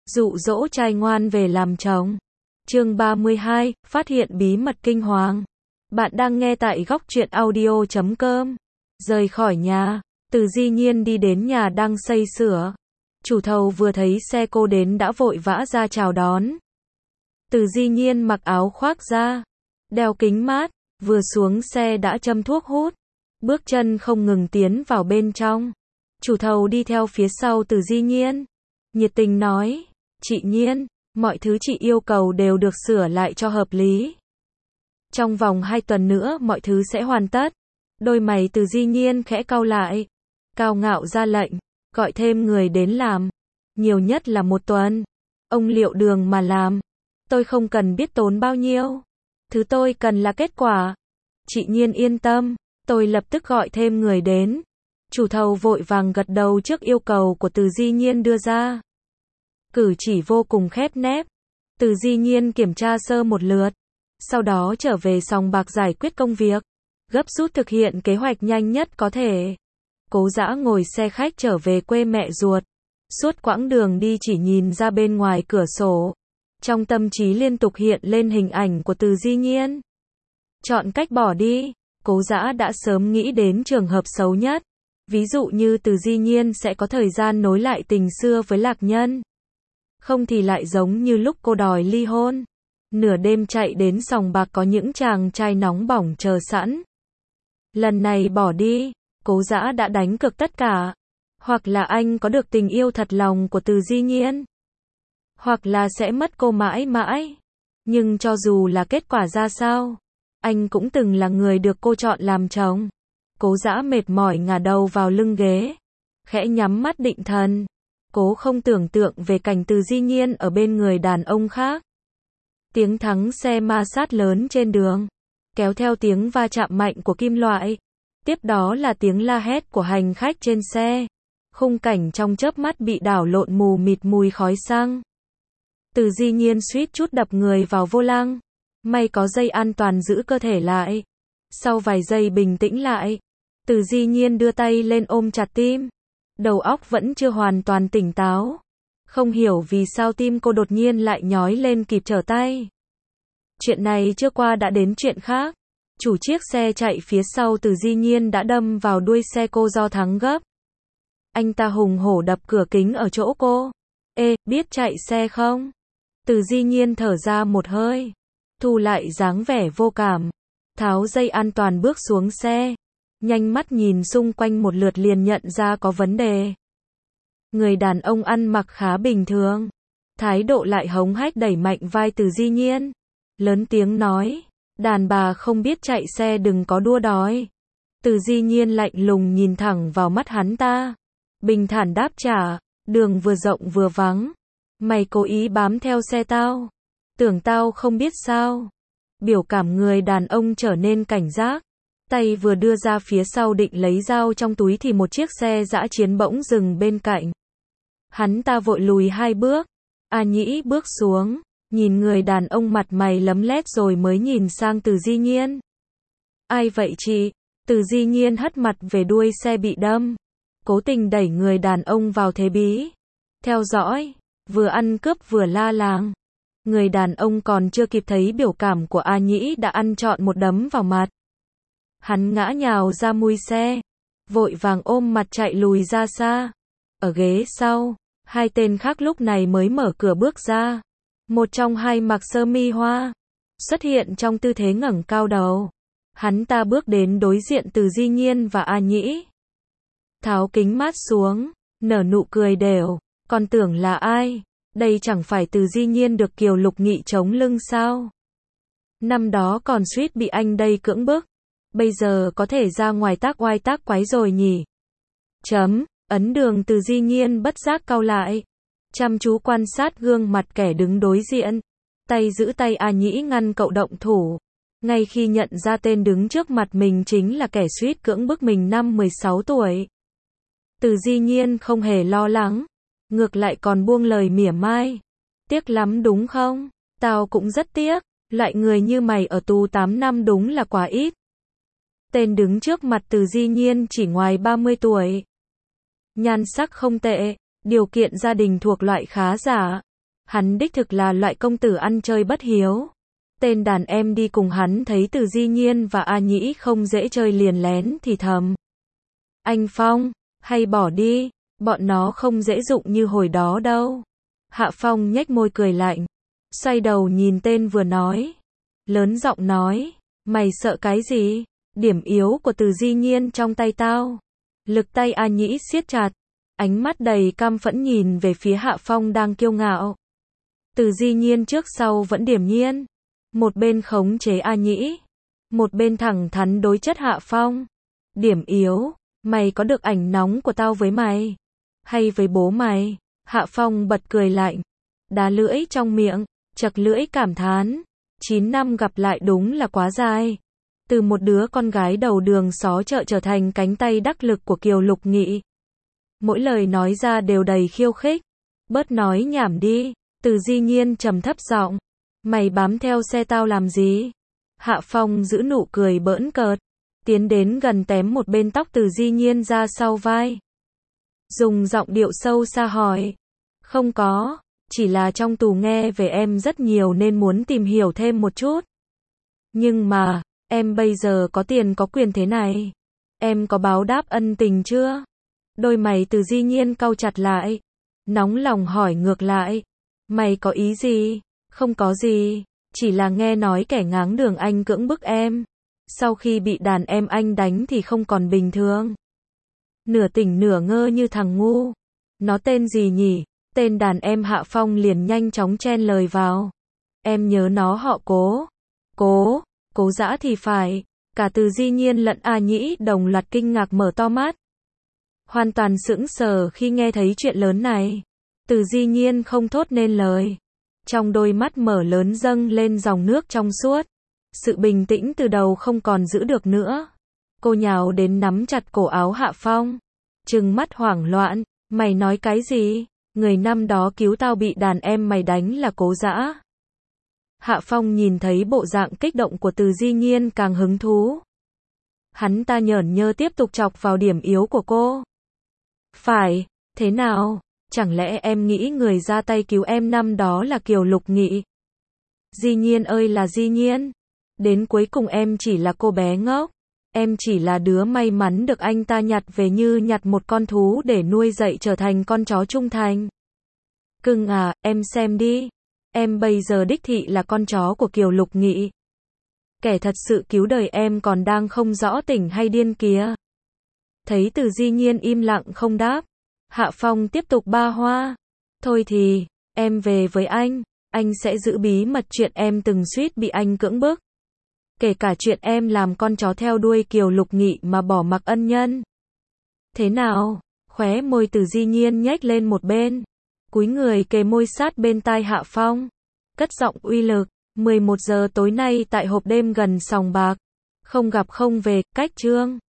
dụ dỗ trai ngoan về làm chồng. Chương 32, phát hiện bí mật kinh hoàng. Bạn đang nghe tại góc truyện audio.com. Rời khỏi nhà, Từ Di Nhiên đi đến nhà đang xây sửa. Chủ thầu vừa thấy xe cô đến đã vội vã ra chào đón. Từ Di Nhiên mặc áo khoác da, đeo kính mát, vừa xuống xe đã châm thuốc hút, bước chân không ngừng tiến vào bên trong. Chủ thầu đi theo phía sau Từ Di Nhiên, nhiệt tình nói, chị Nhiên, mọi thứ chị yêu cầu đều được sửa lại cho hợp lý. Trong vòng 2 tuần nữa mọi thứ sẽ hoàn tất. Đôi mày Từ Di Nhiên khẽ cau lại, cao ngạo ra lệnh, gọi thêm người đến làm, nhiều nhất là 1 tuần. Ông liệu đường mà làm, tôi không cần biết tốn bao nhiêu, thứ tôi cần là kết quả. Chị Nhiên yên tâm, tôi lập tức gọi thêm người đến. Chủ thầu vội vàng gật đầu trước yêu cầu của Từ Di Nhiên đưa ra. Cử chỉ vô cùng khép nép. Từ Di Nhiên kiểm tra sơ một lượt, sau đó trở về sòng bạc giải quyết công việc, gấp rút thực hiện kế hoạch nhanh nhất có thể. Cố Dã ngồi xe khách trở về quê mẹ ruột. Suốt quãng đường đi chỉ nhìn ra bên ngoài cửa sổ, trong tâm trí liên tục hiện lên hình ảnh của Từ Di Nhiên. Chọn cách bỏ đi, Cố Dã đã sớm nghĩ đến trường hợp xấu nhất. Ví dụ như Từ Di Nhiên sẽ có thời gian nối lại tình xưa với Lạc Nhân. Không thì lại giống như lúc cô đòi ly hôn. Nửa đêm chạy đến sòng bạc có những chàng trai nóng bỏng chờ sẵn. Lần này bỏ đi, Cố Dã đã đánh cược tất cả. Hoặc là anh có được tình yêu thật lòng của Từ Di Nhiên, hoặc là sẽ mất cô mãi mãi. Nhưng cho dù là kết quả ra sao, anh cũng từng là người được cô chọn làm chồng. Cố Dã mệt mỏi ngả đầu vào lưng ghế, khẽ nhắm mắt định thần, cố không tưởng tượng về cảnh Từ Di Nhiên ở bên người đàn ông khác. Tiếng thắng xe ma sát lớn trên đường, kéo theo tiếng va chạm mạnh của kim loại. Tiếp đó là tiếng la hét của hành khách trên xe. Khung cảnh trong chớp mắt bị đảo lộn mù mịt mùi khói xăng. Từ Di Nhiên suýt chút đập người vào vô lăng. May có dây an toàn giữ cơ thể lại. Sau vài giây bình tĩnh lại, Từ Di Nhiên đưa tay lên ôm chặt tim. Đầu óc vẫn chưa hoàn toàn tỉnh táo. Không hiểu vì sao tim cô đột nhiên lại nhói lên kịp trở tay. Chuyện này chưa qua đã đến chuyện khác. Chủ chiếc xe chạy phía sau Từ Di Nhiên đã đâm vào đuôi xe cô do thắng gấp. Anh ta hùng hổ đập cửa kính ở chỗ cô. Ê, biết chạy xe không? Từ Di Nhiên thở ra một hơi, thu lại dáng vẻ vô cảm, tháo dây an toàn bước xuống xe, nhanh mắt nhìn xung quanh một lượt liền nhận ra có vấn đề. Người đàn ông ăn mặc khá bình thường, thái độ lại hống hách đẩy mạnh vai Từ Di Nhiên, lớn tiếng nói, đàn bà không biết chạy xe đừng có đua đòi. Từ Di Nhiên lạnh lùng nhìn thẳng vào mắt hắn ta, bình thản đáp trả, đường vừa rộng vừa vắng. Mày cố ý bám theo xe tao, tưởng tao không biết sao. Biểu cảm người đàn ông trở nên cảnh giác, tay vừa đưa ra phía sau định lấy dao trong túi thì một chiếc xe dã chiến bỗng dừng bên cạnh. Hắn ta vội lùi 2 bước, A Nhĩ bước xuống, nhìn người đàn ông mặt mày lấm lét rồi mới nhìn sang Từ Di Nhiên. Ai vậy chị? Từ Di Nhiên hất mặt về đuôi xe bị đâm, cố tình đẩy người đàn ông vào thế bí. Theo dõi, vừa ăn cướp vừa la làng. Người đàn ông còn chưa kịp thấy biểu cảm của A Nhĩ đã ăn trọn một đấm vào mặt. Hắn ngã nhào ra mui xe, vội vàng ôm mặt chạy lùi ra xa. Ở ghế sau, 2 tên khác lúc này mới mở cửa bước ra. Một trong hai mặc sơ mi hoa, xuất hiện trong tư thế ngẩng cao đầu. Hắn ta bước đến đối diện Từ Di Nhiên và A Nhĩ, tháo kính mát xuống, nở nụ cười đều. Còn tưởng là ai? Đây chẳng phải Từ Di Nhiên được Kiều Lục Nghị chống lưng sao? Năm đó còn suýt bị anh đây cưỡng bức. Bây giờ có thể ra ngoài tác oai tác quái rồi nhỉ? Ấn đường Từ Di Nhiên bất giác cau lại, chăm chú quan sát gương mặt kẻ đứng đối diện. Tay giữ tay A Nhĩ ngăn cậu động thủ. Ngay khi nhận ra tên đứng trước mặt mình chính là kẻ suýt cưỡng bức mình năm 16 tuổi. Từ Di Nhiên không hề lo lắng, ngược lại còn buông lời mỉa mai. Tiếc lắm đúng không? Tao cũng rất tiếc, loại người như mày ở tù 8 năm đúng là quá ít. Tên đứng trước mặt Từ Di Nhiên chỉ ngoài 30 tuổi. Nhan sắc không tệ, điều kiện gia đình thuộc loại khá giả, Hắn đích thực là loại công tử ăn chơi bất hiếu. Tên đàn em đi cùng hắn thấy Từ Di Nhiên và A Nhĩ không dễ chơi liền lén thì thầm. Anh Phong, hay bỏ đi, bọn nó không dễ dụng như hồi đó đâu. Hạ Phong nhếch môi cười lạnh, xoay đầu nhìn tên vừa nói. Lớn giọng nói, mày sợ cái gì? Điểm yếu của Từ Di Nhiên trong tay tao. Lực tay A Nhĩ siết chặt, ánh mắt đầy căm phẫn nhìn về phía Hạ Phong đang kiêu ngạo. Từ Di Nhiên trước sau vẫn điềm nhiên, một bên khống chế A Nhĩ, một bên thẳng thắn đối chất Hạ Phong. Điểm yếu, mày có được ảnh nóng của tao với mày? Hay với bố mày? Hạ Phong bật cười lạnh, đá lưỡi trong miệng, chật lưỡi cảm thán. 9 năm gặp lại đúng là quá dài. Từ một đứa con gái đầu đường xó chợ trở thành cánh tay đắc lực của Kiều Lục Nghị. Mỗi lời nói ra đều đầy khiêu khích. Bớt nói nhảm đi. Từ Di Nhiên trầm thấp giọng. Mày bám theo xe tao làm gì? Hạ Phong giữ nụ cười bỡn cợt, tiến đến gần tém một bên tóc Từ Di Nhiên ra sau vai. Dùng giọng điệu sâu xa hỏi. Không có, chỉ là trong tù nghe về em rất nhiều nên muốn tìm hiểu thêm một chút. Nhưng mà, em bây giờ có tiền có quyền thế này. Em có báo đáp ân tình chưa? Đôi mày Từ Di Nhiên cau chặt lại. Nóng lòng hỏi ngược lại. Mày có ý gì? Không có gì. Chỉ là nghe nói kẻ ngáng đường anh cưỡng bức em. Sau khi bị đàn em anh đánh thì không còn bình thường. Nửa tỉnh nửa ngơ như thằng ngu. Nó tên gì nhỉ? Tên đàn em Hạ Phong liền nhanh chóng chen lời vào. Em nhớ nó họ Cố. Cố Dã thì phải. Cả Từ Di Nhiên lẫn A Nhĩ đồng loạt kinh ngạc mở to mắt. Hoàn toàn sững sờ khi nghe thấy chuyện lớn này. Từ Di Nhiên không thốt nên lời. Trong đôi mắt mở lớn dâng lên dòng nước trong suốt. Sự bình tĩnh từ đầu không còn giữ được nữa. Cô nhào đến nắm chặt cổ áo Hạ Phong. Trừng mắt hoảng loạn. Mày nói cái gì? Người năm đó cứu tao bị đàn em mày đánh là Cố Dã. Hạ Phong nhìn thấy bộ dạng kích động của Từ Di Nhiên càng hứng thú. Hắn ta nhởn nhơ tiếp tục chọc vào điểm yếu của cô. Phải, thế nào? Chẳng lẽ em nghĩ người ra tay cứu em năm đó là Kiều Lục Nghị? Di Nhiên ơi là Di Nhiên. Đến cuối cùng em chỉ là cô bé ngốc. Em chỉ là đứa may mắn được anh ta nhặt về như nhặt một con thú để nuôi dạy trở thành con chó trung thành. Cưng à, em xem đi. Em bây giờ đích thị là con chó của Kiều Lục Nghị. Kẻ thật sự cứu đời em còn đang không rõ tỉnh hay điên kìa. Thấy Từ Di Nhiên im lặng không đáp, Hạ Phong tiếp tục ba hoa. Thôi thì, em về với anh sẽ giữ bí mật chuyện em từng suýt bị anh cưỡng bức. Kể cả chuyện em làm con chó theo đuôi Kiều Lục Nghị mà bỏ mặc ân nhân. Thế nào? Khóe môi Từ Di Nhiên nhếch lên một bên. Cúi người kề môi sát bên tai Hạ Phong. Cất giọng uy lực. 11 giờ tối nay tại hộp đêm gần sòng bạc. Không gặp không về, cách chương.